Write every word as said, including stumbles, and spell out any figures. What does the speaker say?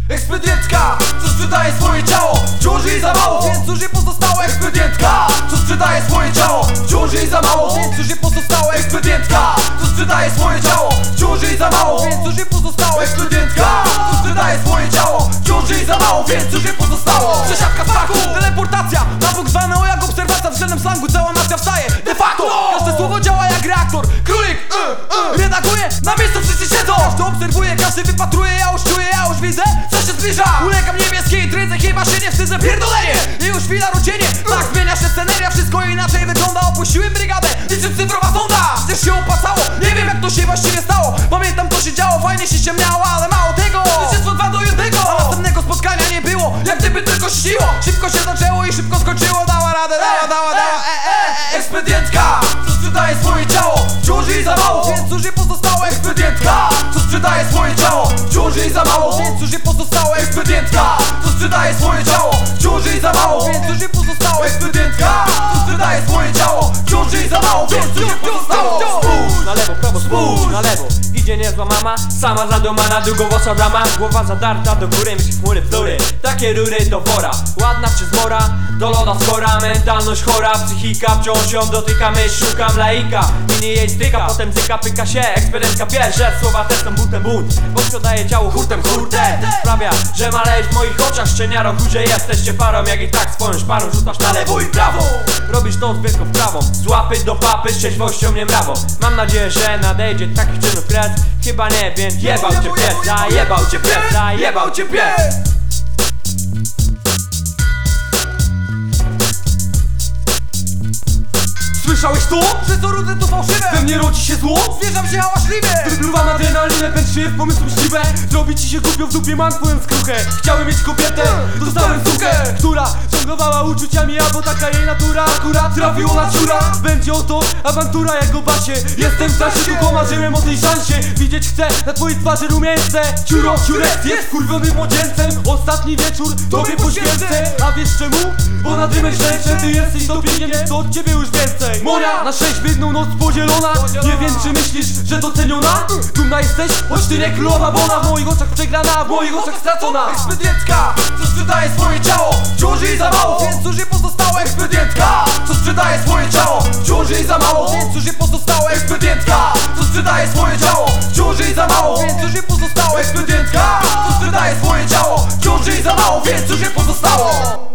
Ekspedientka, co sprzedaje swoje ciało, wciąż jej za mało, więc cóż jej pozostało. Ekspedientka, co sprzedaje swoje ciało, wciąż jej za mało, więc cóż jej pozostało. Ekspedientka, co sprzedaje swoje ciało, wciąż jej za mało, więc cóż jej pozostało. Ekspedientka, co sprzedaje swoje ciało, wciąż jej za mało, więc cóż jej pozostało. Przesiadka strachu, teleportacja, nabóg zwany o jak obserwacja. W żadnym slangu cała nacja wstaje de facto. Każde słowo działa jak reaktor. Królik y, y, redaguje, na miejscu wszyscy siedzą. Każdy obserwuje, każdy wypatruje. Ja już czuję, ja już widzę, co się zbliża. Ulegam niebieskiej trydze, chyba się nie wstydzę. Pierdolenie, i już chwila rucienie. Tak zmienia się sceneria, wszystko inaczej wygląda. Opuściłem brygadę, niczym cyfrowa sonda. Przecież się opłacało, nie wiem jak to się właściwie stało. Pamiętam co się działo, fajnie się ściemniało, ale mało tego. Zwycięstwo dwa do jednego, a następnego spotkania nie było. Jak gdyby tylko siło, szybko się zaczęło i szybko skończyło. Dała radę, dała, dała, dała, e, e, e. Ekspedientka, co sprzedaje swoje ciało, wciąż jej za mało, więc cóż jej pozostało. Ekspedientka, co sprzedaje swoje ciało, wciąż jej za mało, więc cóż jej pozostało. Ekspedientka, co sprzedaje swoje ciało, wciąż jej za mało, więc cóż jej pozostało. Ekspedientka, co sprzedaje swoje ciało, wciąż jej za mało, więc cóż jej pozostało. Spójrz na lewo, prawo, spójrz na lewo. Idzie niezła mama, sama zadumana, długowłosa dama. Głowa zadarta do góry, myśli chmury bzdury. Takie rury do wora, ładna czy zmora, do loda skora. Mentalność chora, psychika, wciąż ją dotyka. Myśl, szukam laika, minie jej styka, potem zyka, pyka się. Eksperymentka wie, że słowa też są buntem bunt, bo sprzedaje ciało hurtem hurtem. Sprawia, że maleje w moich oczach szczeniaro. Ludzie jesteście parą, jak i tak swoją szparą rzucasz na lewo i prawo. Robisz to z wielką wprawą, z łapy do papy, z trzeźwością nie mrawą. Mam nadzieję, że nadejdzie takich czynów kres. Chyba nie, więc jebał cię pies, zajebał cię pies, zajebał cię pies. Słyszałeś to? Że to rudy to fałszywe, we mnie rodzi się zło, zwierzam się hałaśliwie. Wybluwam adrenalinę, pęczy w pomysł mściwe. Zrobi ci się głupio, w dupie mam twoją skruchę. Chciałem mieć kobietę, dostałem sukę, która żonglowała uczuciami, albo taka jej natura. Akurat trafiło na ciura, będzie oto awantura jak o basie. Jestem w trasie, tylko marzyłem o tej szansie. Widzieć chcę na twojej twarzy rumieńce. Ciuro, ciurek jest kurwionym młodzieńcem. Ostatni wieczór tobie poświęcę. A wiesz czemu? Bo na dymę szczęście. Ty jesteś dobiegiem, co od ciebie już więcej. Moja na sześćbiedną noc podzielona. Nie wiem czy myślisz, że doceniona? Dumna jesteś, choć ty nie królowa, bo ona w moich oczach przegrana, w moich oczach stracona. Ekspedientka, co sprzedaje swoje ciało, wciąż jej za mało, więc cóż jej pozostało. Ekspedientka, co sprzedaje swoje ciało, wciąż jej za mało, więc cóż jej pozostało. Ekspedientka, co sprzedaje swoje ciało, wciąż jej za mało, więc cóż jej pozostało. Ekspedientka, co sprzedaje swoje ciało, wciąż jej za mało, więc cóż jej pozostało.